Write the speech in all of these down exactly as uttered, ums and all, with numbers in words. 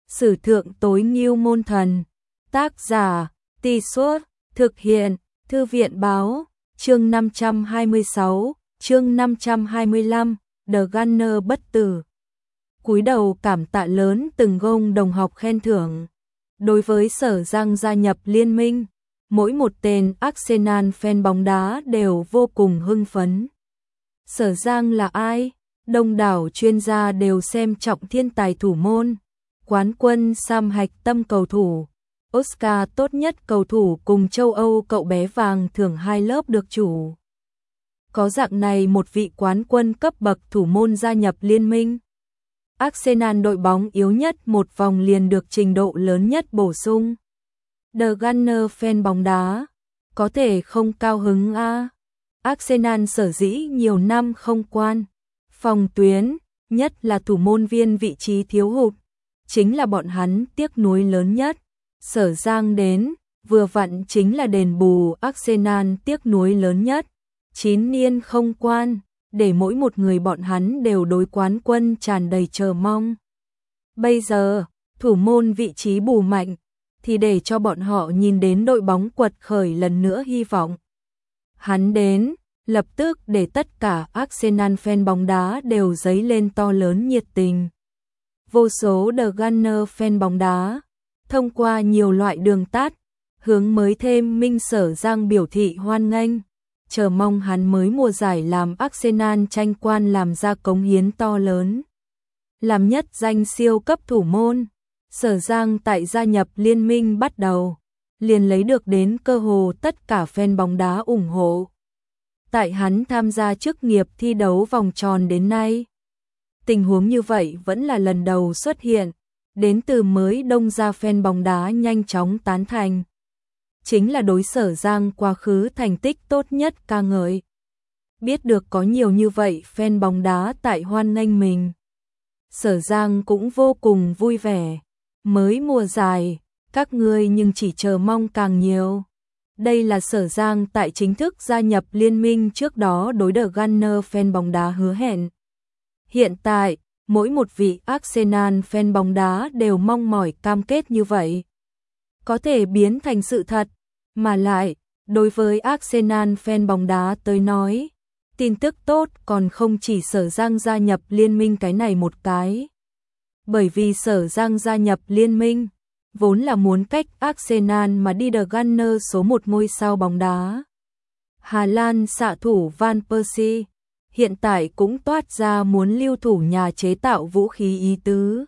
Sử thượng tối ngưu môn thần. Tác giả, Tì Suốt, thực hiện, Thư viện báo, chương năm trăm hai mươi sáu, chương năm trăm hai mươi lăm, The Gunner bất tử. Cúi đầu cảm tạ lớn từng gông đồng học khen thưởng. Đối với Sở Giang gia nhập liên minh, mỗi một tên Arsenal fan bóng đá đều vô cùng hưng phấn. Sở Giang là ai? Đông đảo chuyên gia đều xem trọng thiên tài thủ môn, quán quân Sam hạch tâm cầu thủ, Oscar tốt nhất cầu thủ cùng châu Âu cậu bé vàng thưởng hai lớp được chủ. Có dạng này một vị quán quân cấp bậc thủ môn gia nhập liên minh. Arsenal đội bóng yếu nhất một vòng liền được trình độ lớn nhất bổ sung. The Gunner fan bóng đá, có thể không cao hứng a. À? Arsenal sở dĩ nhiều năm không quan phòng tuyến, nhất là thủ môn viên vị trí thiếu hụt, chính là bọn hắn tiếc nuối lớn nhất. Sở Giang đến, vừa vặn chính là đền bù Arsenal tiếc nuối lớn nhất. Chín niên không quan, để mỗi một người bọn hắn đều đối quán quân tràn đầy chờ mong. Bây giờ, thủ môn vị trí bù mạnh, thì để cho bọn họ nhìn đến đội bóng quật khởi lần nữa hy vọng. Hắn đến, lập tức để tất cả Arsenal fan bóng đá đều dấy lên to lớn nhiệt tình. Vô số The Gunner fan bóng đá, thông qua nhiều loại đường tắt, hướng mới thêm minh Sở Giang biểu thị hoan nghênh, chờ mong hắn mới mùa giải làm Arsenal tranh quan làm ra cống hiến to lớn. Làm nhất danh siêu cấp thủ môn, Sở Giang tại gia nhập liên minh bắt đầu, liền lấy được đến cơ hồ tất cả fan bóng đá ủng hộ. Tại hắn tham gia chức nghiệp thi đấu vòng tròn đến nay, tình huống như vậy vẫn là lần đầu xuất hiện, đến từ mới đông ra fan bóng đá nhanh chóng tán thành. Chính là đối Sở Giang quá khứ thành tích tốt nhất ca ngợi. Biết được có nhiều như vậy fan bóng đá tại hoan nghênh mình, Sở Giang cũng vô cùng vui vẻ. Mới mùa giải, các ngươi nhưng chỉ chờ mong càng nhiều. Đây là Sở Giang tại chính thức gia nhập liên minh trước đó đối The Gunner fan bóng đá hứa hẹn. Hiện tại, mỗi một vị Arsenal fan bóng đá đều mong mỏi cam kết như vậy có thể biến thành sự thật, mà lại, đối với Arsenal fan bóng đá tới nói, tin tức tốt còn không chỉ Sở Giang gia nhập liên minh cái này một cái. Bởi vì Sở Giang gia nhập liên minh, vốn là muốn cách Arsenal mà đi The Gunner số một ngôi sao bóng đá. Hà Lan xạ thủ Van Persie, hiện tại cũng toát ra muốn lưu thủ nhà chế tạo vũ khí ý tứ.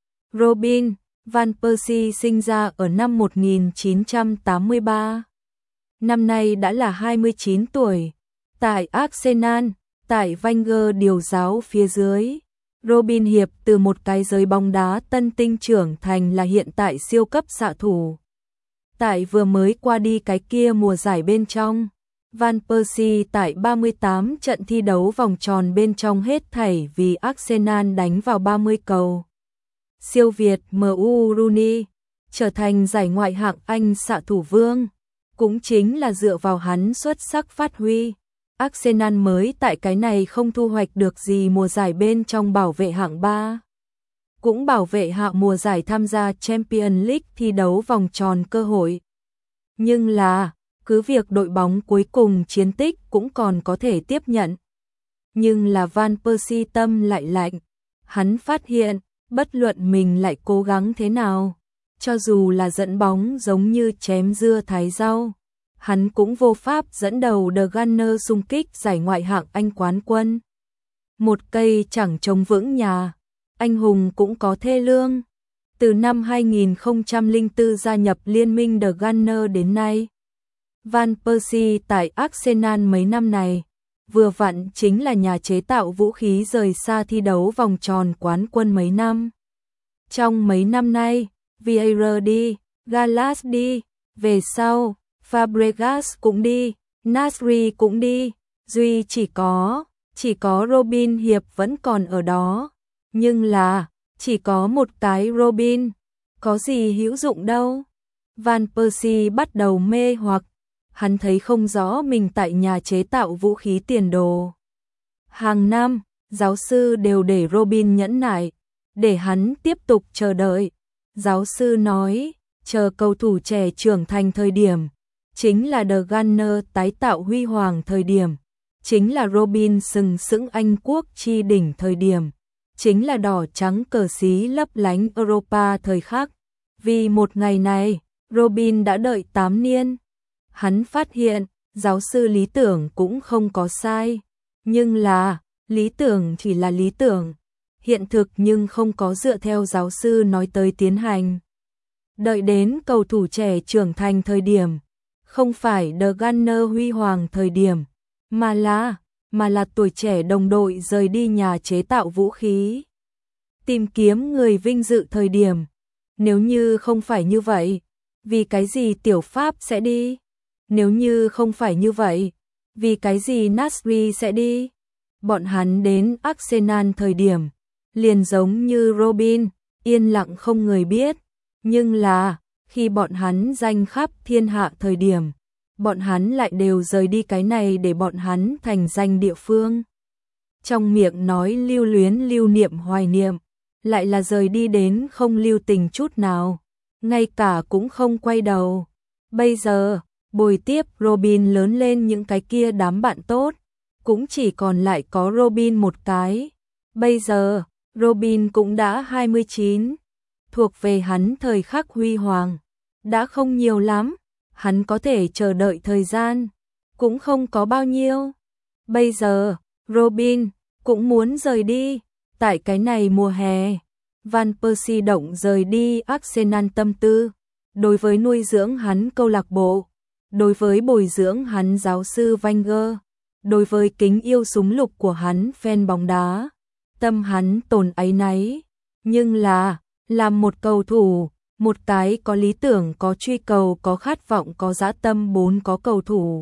Robin Van Persie sinh ra ở năm một nghìn chín trăm tám mươi ba. Năm nay đã là hai mươi chín tuổi. Tại Arsenal, tại Wenger điều giáo phía dưới, Robin Hiệp từ một cái giới bóng đá tân tinh trưởng thành là hiện tại siêu cấp xạ thủ. Tại vừa mới qua đi cái kia mùa giải bên trong, Van Persie tại ba mươi tám trận thi đấu vòng tròn bên trong hết thảy vì Arsenal đánh vào ba mươi cầu. Siêu Việt em u Rooney, trở thành giải ngoại hạng Anh xạ thủ vương, cũng chính là dựa vào hắn xuất sắc phát huy. Arsenal mới tại cái này không thu hoạch được gì mùa giải bên trong bảo vệ hạng ba. Cũng bảo vệ hạng mùa giải tham gia Champions League thi đấu vòng tròn cơ hội. Nhưng là, cứ việc đội bóng cuối cùng chiến tích cũng còn có thể tiếp nhận. Nhưng là Van Persie tâm lại lạnh. Hắn phát hiện, bất luận mình lại cố gắng thế nào, cho dù là dẫn bóng giống như chém dưa thái rau, hắn cũng vô pháp dẫn đầu The Gunner xung kích giải ngoại hạng Anh quán quân. Một cây chẳng chống vững nhà, anh hùng cũng có thê lương. Từ năm hai nghìn không trăm lẻ bốn gia nhập liên minh The Gunner đến nay, Van Persie tại Arsenal mấy năm này, vừa vặn chính là nhà chế tạo vũ khí rời xa thi đấu vòng tròn quán quân mấy năm. Trong mấy năm nay, Vieira đi, Gallas đi, về sau, Fabregas cũng đi, Nasri cũng đi, duy chỉ có, chỉ có Robin Hiệp vẫn còn ở đó. Nhưng là, chỉ có một cái Robin, có gì hữu dụng đâu. Van Persie bắt đầu mê hoặc, hắn thấy không rõ mình tại nhà chế tạo vũ khí tiền đồ. Hàng năm, giáo sư đều để Robin nhẫn nại, để hắn tiếp tục chờ đợi. Giáo sư nói, chờ cầu thủ trẻ trưởng thành thời điểm, chính là The Gunners tái tạo huy hoàng thời điểm, chính là Robin sừng sững Anh quốc chi đỉnh thời điểm, chính là đỏ trắng cờ xí lấp lánh Europa thời khắc. Vì một ngày này, Robin đã đợi tám niên. Hắn phát hiện, giáo sư lý tưởng cũng không có sai, nhưng là, lý tưởng chỉ là lý tưởng, hiện thực nhưng không có dựa theo giáo sư nói tới tiến hành. Đợi đến cầu thủ trẻ trưởng thành thời điểm, không phải The Gunners huy hoàng thời điểm, mà là, mà là tuổi trẻ đồng đội rời đi nhà chế tạo vũ khí, tìm kiếm người vinh dự thời điểm. Nếu như không phải như vậy, vì cái gì Tiểu Pháp sẽ đi? Nếu như không phải như vậy, vì cái gì Nasri sẽ đi? Bọn hắn đến Arsenal thời điểm, liền giống như Robin, yên lặng không người biết, nhưng là, khi bọn hắn danh khắp thiên hạ thời điểm, bọn hắn lại đều rời đi cái này để bọn hắn thành danh địa phương. Trong miệng nói lưu luyến lưu niệm hoài niệm, lại là rời đi đến không lưu tình chút nào, ngay cả cũng không quay đầu. Bây giờ, bồi tiếp Robin lớn lên những cái kia đám bạn tốt, cũng chỉ còn lại có Robin một cái. Bây giờ, Robin cũng đã hai mươi chín, thuộc về hắn thời khắc huy hoàng, đã không nhiều lắm, hắn có thể chờ đợi thời gian, cũng không có bao nhiêu. Bây giờ, Robin cũng muốn rời đi, tại cái này mùa hè. Van Persie động rời đi Arsenal tâm tư, đối với nuôi dưỡng hắn câu lạc bộ, đối với bồi dưỡng hắn giáo sư Wenger, đối với kính yêu súng lục của hắn fan bóng đá, tâm hắn tồn áy náy. Nhưng là, làm một cầu thủ, một cái có lý tưởng, có truy cầu, có khát vọng, có dã tâm, bốn có cầu thủ,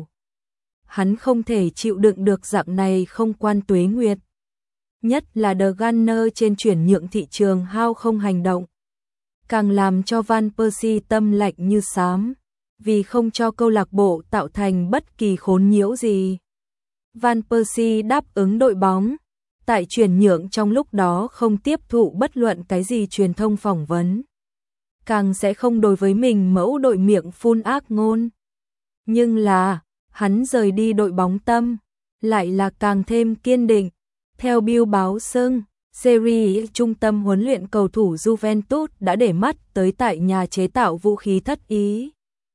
hắn không thể chịu đựng được dạng này không quan tuế nguyệt. Nhất là The Gunners trên chuyển nhượng thị trường hao không hành động, càng làm cho Van Persie tâm lạnh như xám, vì không cho câu lạc bộ tạo thành bất kỳ khốn nhiễu gì. Van Persie đáp ứng đội bóng, tại chuyển nhượng trong lúc đó không tiếp thụ bất luận cái gì truyền thông phỏng vấn, càng sẽ không đối với mình mẫu đội miệng phun ác ngôn. Nhưng là, hắn rời đi đội bóng tâm, lại là càng thêm kiên định. Theo Bill báo xưng, Serie trung tâm huấn luyện cầu thủ Juventus đã để mắt tới tại nhà chế tạo vũ khí thất Ý.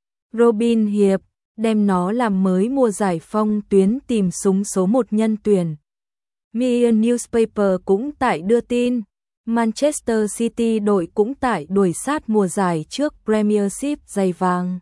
Robin Hiệp đem nó làm mới mùa giải phong tuyến tìm súng số một nhân tuyển. Mirror Newspaper cũng tại đưa tin, Manchester City đội cũng tại đuổi sát mùa giải trước Premiership giày vàng.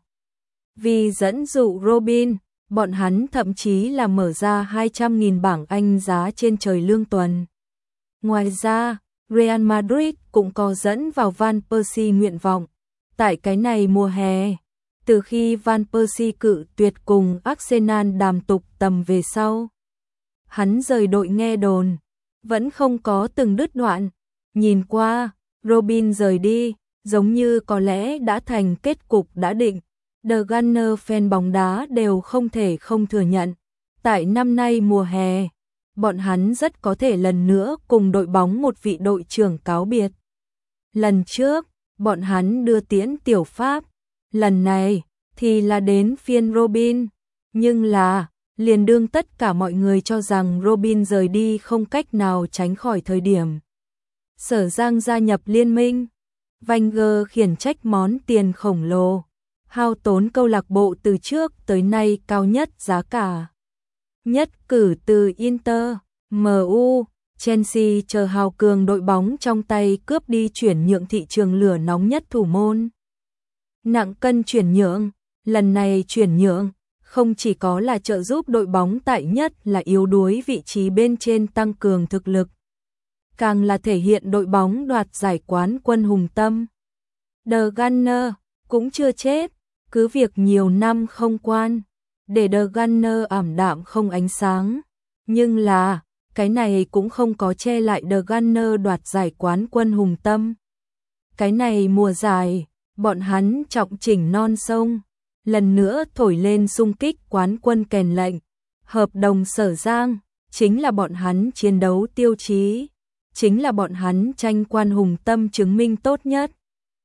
Vì dẫn dụ Robin, bọn hắn thậm chí là mở ra hai trăm nghìn bảng Anh giá trên trời lương tuần. Ngoài ra, Real Madrid cũng có dẫn vào Van Persie nguyện vọng. Tại cái này mùa hè, từ khi Van Persie cự tuyệt cùng Arsenal đàm tục tầm về sau, hắn rời đội nghe đồn, vẫn không có từng đứt đoạn. Nhìn qua, Robin rời đi, giống như có lẽ đã thành kết cục đã định. The Gunners fan bóng đá đều không thể không thừa nhận, tại năm nay mùa hè, bọn hắn rất có thể lần nữa cùng đội bóng một vị đội trưởng cáo biệt. Lần trước, bọn hắn đưa tiễn Tiểu Pháp, lần này thì là đến phiên Robin, nhưng là, liền đương tất cả mọi người cho rằng Robin rời đi không cách nào tránh khỏi thời điểm Sở Giang gia nhập liên minh, Wenger khiển trách món tiền khổng lồ, hao tốn câu lạc bộ từ trước tới nay cao nhất giá cả. Nhất cử từ Inter, em u, Chelsea chờ hào cường đội bóng trong tay cướp đi chuyển nhượng thị trường lửa nóng nhất thủ môn. Nặng cân chuyển nhượng, lần này chuyển nhượng, không chỉ có là trợ giúp đội bóng tại nhất là yếu đuối vị trí bên trên tăng cường thực lực, càng là thể hiện đội bóng đoạt giải quán quân hùng tâm. The Gunners cũng chưa chết, cứ việc nhiều năm không quan, để The Gunners ảm đạm không ánh sáng, nhưng là, cái này cũng không có che lại The Gunners đoạt giải quán quân hùng tâm. Cái này mùa giải, bọn hắn trọng chỉnh non sông, lần nữa thổi lên xung kích quán quân kèn lệnh. Hợp đồng Sở Giang, chính là bọn hắn chiến đấu tiêu chí, chính là bọn hắn tranh quan hùng tâm chứng minh tốt nhất.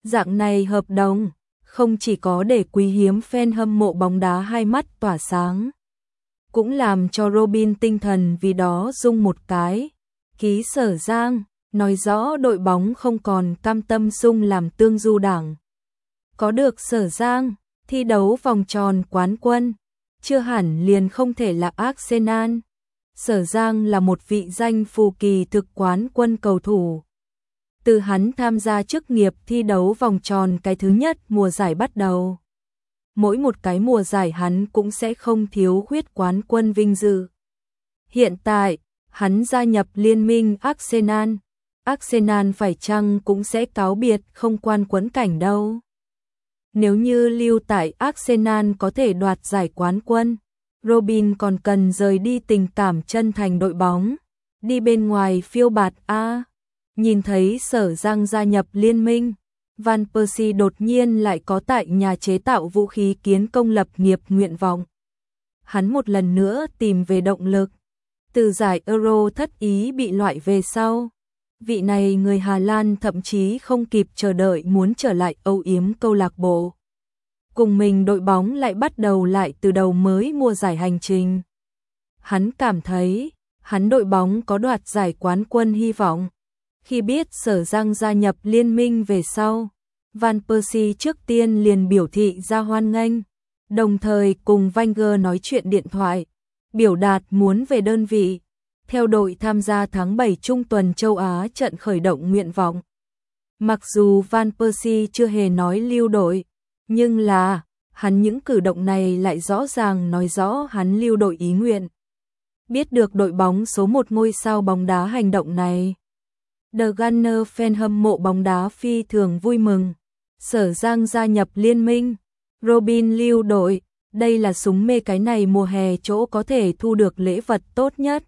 Dạng này hợp đồng, không chỉ có để quý hiếm fan hâm mộ bóng đá hai mắt tỏa sáng, cũng làm cho Robin tinh thần vì đó rung một cái. Ký Sở Giang, nói rõ đội bóng không còn cam tâm sung làm tương du đảng. Có được Sở Giang, thi đấu vòng tròn quán quân, chưa hẳn liền không thể là Arsenal. Sở Giang là một vị danh phù kỳ thực quán quân cầu thủ. Từ hắn tham gia chức nghiệp thi đấu vòng tròn cái thứ nhất mùa giải bắt đầu, mỗi một cái mùa giải hắn cũng sẽ không thiếu khuyết quán quân vinh dự. Hiện tại, hắn gia nhập liên minh Arsenal. Arsenal phải chăng cũng sẽ cáo biệt không quan quẫn cảnh đâu. Nếu như lưu tại Arsenal có thể đoạt giải quán quân, Robin còn cần rời đi tình cảm chân thành đội bóng, đi bên ngoài phiêu bạt a. Nhìn thấy Sở Giang gia nhập liên minh, Van Persie đột nhiên lại có tại nhà chế tạo vũ khí kiến công lập nghiệp nguyện vọng. Hắn một lần nữa tìm về động lực. Từ giải Euro thất ý bị loại về sau, vị này người Hà Lan thậm chí không kịp chờ đợi muốn trở lại âu yếm câu lạc bộ. Cùng mình đội bóng lại bắt đầu lại từ đầu mới mùa giải hành trình. Hắn cảm thấy, hắn đội bóng có đoạt giải quán quân hy vọng. Khi biết Sở Giang gia nhập liên minh về sau, Van Persie trước tiên liền biểu thị ra hoan nghênh, đồng thời cùng Wenger nói chuyện điện thoại, biểu đạt muốn về đơn vị, theo đội tham gia tháng bảy trung tuần châu Á trận khởi động nguyện vọng. Mặc dù Van Persie chưa hề nói lưu đội, nhưng là, hắn những cử động này lại rõ ràng nói rõ hắn lưu đội ý nguyện. Biết được đội bóng số một ngôi sao bóng đá hành động này, The Gunner fan hâm mộ bóng đá phi thường vui mừng. Sở Giang gia nhập liên minh, Robin lưu đội, đây là súng mê cái này mùa hè chỗ có thể thu được lễ vật tốt nhất.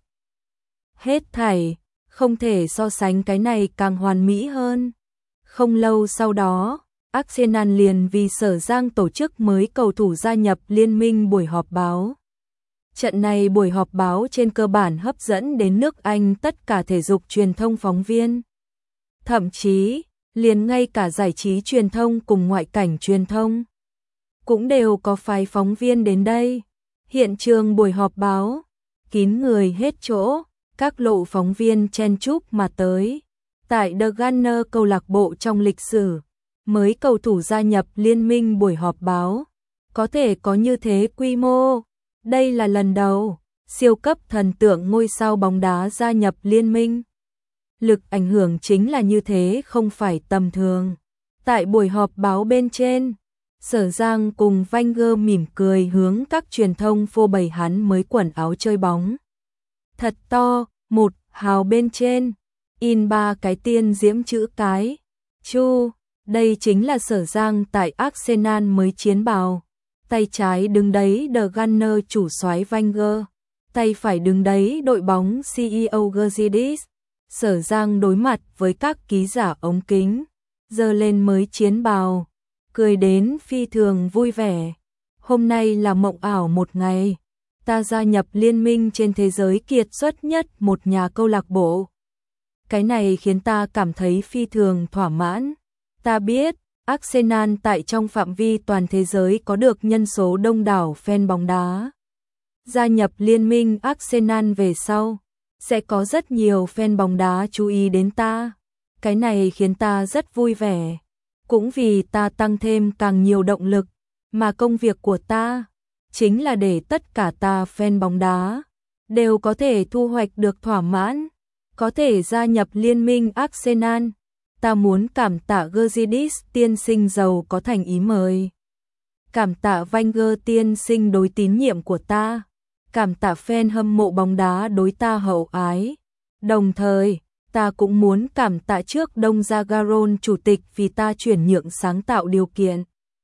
Hết thảy, không thể so sánh cái này càng hoàn mỹ hơn. Không lâu sau đó, Arsenal liền vì Sở Giang tổ chức mới cầu thủ gia nhập liên minh buổi họp báo. Trận này buổi họp báo trên cơ bản hấp dẫn đến nước Anh tất cả thể dục truyền thông phóng viên. Thậm chí, liền ngay cả giải trí truyền thông cùng ngoại cảnh truyền thông cũng đều có phái phóng viên đến đây. Hiện trường buổi họp báo, kín người hết chỗ, các lộ phóng viên chen chúc mà tới. Tại The Gunner câu lạc bộ trong lịch sử, mới cầu thủ gia nhập liên minh buổi họp báo, có thể có như thế quy mô. Đây là lần đầu, siêu cấp thần tượng ngôi sao bóng đá gia nhập liên minh. Lực ảnh hưởng chính là như thế không phải tầm thường. Tại buổi họp báo bên trên, Sở Giang cùng Wenger mỉm cười hướng các truyền thông phô bày hắn mới quần áo chơi bóng. Thật to, một hào bên trên, in ba cái tiên diễm chữ cái. Chu, đây chính là Sở Giang tại Arsenal mới chiến bào. Tay trái đứng đấy The Gunner chủ soái Wenger, tay phải đứng đấy đội bóng xê e ô Gazidis. Sở Giang đối mặt với các ký giả ống kính, giơ lên mới chiến bào, cười đến phi thường vui vẻ. Hôm nay là mộng ảo một ngày, ta gia nhập liên minh trên thế giới kiệt xuất nhất một nhà câu lạc bộ. Cái này khiến ta cảm thấy phi thường thỏa mãn. Ta biết, Arsenal tại trong phạm vi toàn thế giới có được nhân số đông đảo fan bóng đá. Gia nhập liên minh Arsenal về sau, sẽ có rất nhiều fan bóng đá chú ý đến ta. Cái này khiến ta rất vui vẻ. Cũng vì ta tăng thêm càng nhiều động lực, mà công việc của ta chính là để tất cả ta fan bóng đá đều có thể thu hoạch được thỏa mãn, có thể gia nhập liên minh Arsenal. Ta muốn cảm tạ Gazidis tiên sinh giàu có thành ý mời. Cảm tạ Wenger tiên sinh đối tín nhiệm của ta. Cảm tạ fan hâm mộ bóng đá đối ta hậu ái. Đồng thời, ta cũng muốn cảm tạ trước Đông Zagaron chủ tịch vì ta chuyển nhượng sáng tạo điều kiện.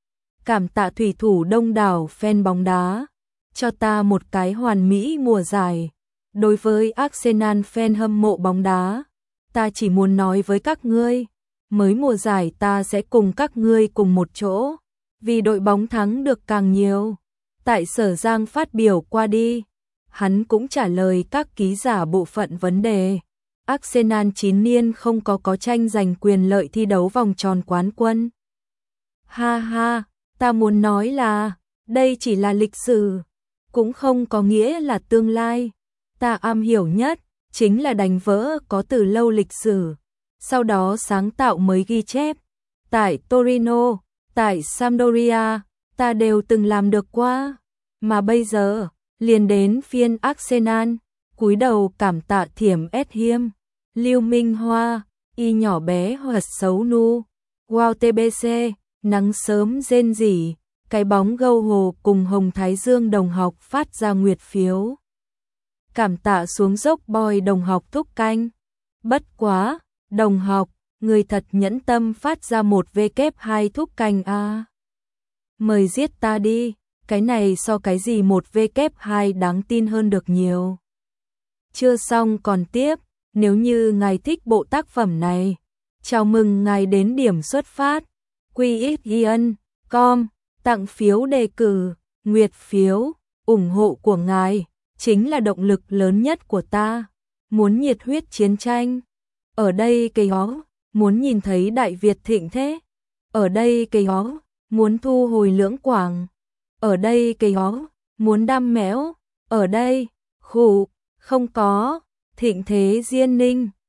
Cảm tạ thủy thủ đông đảo fan bóng đá, cho ta một cái hoàn mỹ mùa giải. Đối với Arsenal fan hâm mộ bóng đá, ta chỉ muốn nói với các ngươi, mới mùa giải ta sẽ cùng các ngươi cùng một chỗ, vì đội bóng thắng được càng nhiều. Tại Sở Giang phát biểu qua đi, hắn cũng trả lời các ký giả bộ phận vấn đề. Arsenal chín niên không có có tranh giành quyền lợi thi đấu vòng tròn quán quân. Ha ha, ta muốn nói là, đây chỉ là lịch sử, cũng không có nghĩa là tương lai. Ta am hiểu nhất, chính là đánh vỡ có từ lâu lịch sử, sau đó sáng tạo mới ghi chép. Tại Torino, tại Sampdoria, ta đều từng làm được qua. Mà bây giờ, liền đến phiên Arsenal, cúi đầu cảm tạ Thiểm S Hiêm, Lưu Minh Hoa, y nhỏ bé hoặc xấu nu. Wow tê bê xê, nắng sớm rên rỉ, cái bóng gâu hồ cùng Hồng Thái Dương đồng học phát ra nguyệt phiếu. Cảm tạ xuống dốc boy đồng học thúc canh. Bất quá, đồng học, người thật nhẫn tâm phát ra một vê kép hai thúc canh a. Mời giết ta đi, cái này so cái gì một vê kép hai đáng tin hơn được nhiều. Chưa xong còn tiếp, nếu như ngài thích bộ tác phẩm này, chào mừng ngài đến điểm xuất phát. quy ích giê en chấm com, tặng phiếu đề cử, nguyệt phiếu, ủng hộ của ngài chính là động lực lớn nhất của ta. Muốn nhiệt huyết chiến tranh, ở đây cây ó, muốn nhìn thấy Đại Việt thịnh thế, ở đây cây ó, muốn thu hồi Lưỡng Quảng, ở đây cây ó, muốn đam mẽo, ở đây, khủ, không có, thịnh thế Diên Ninh.